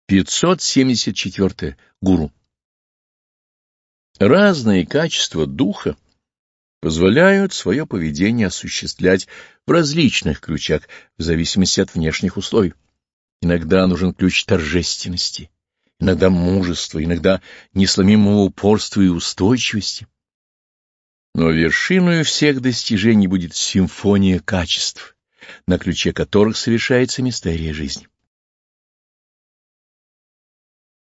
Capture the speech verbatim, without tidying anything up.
пятьсот семьдесят четыре. Гуру. Разные качества духа позволяют свое поведение осуществлять в различных ключах, в зависимости от внешних условий. Иногда нужен ключ торжественности, иногда мужества, иногда несломимого упорства и устойчивости. Но вершиной всех достижений будет симфония качеств, на ключе которых совершается мистерия жизни.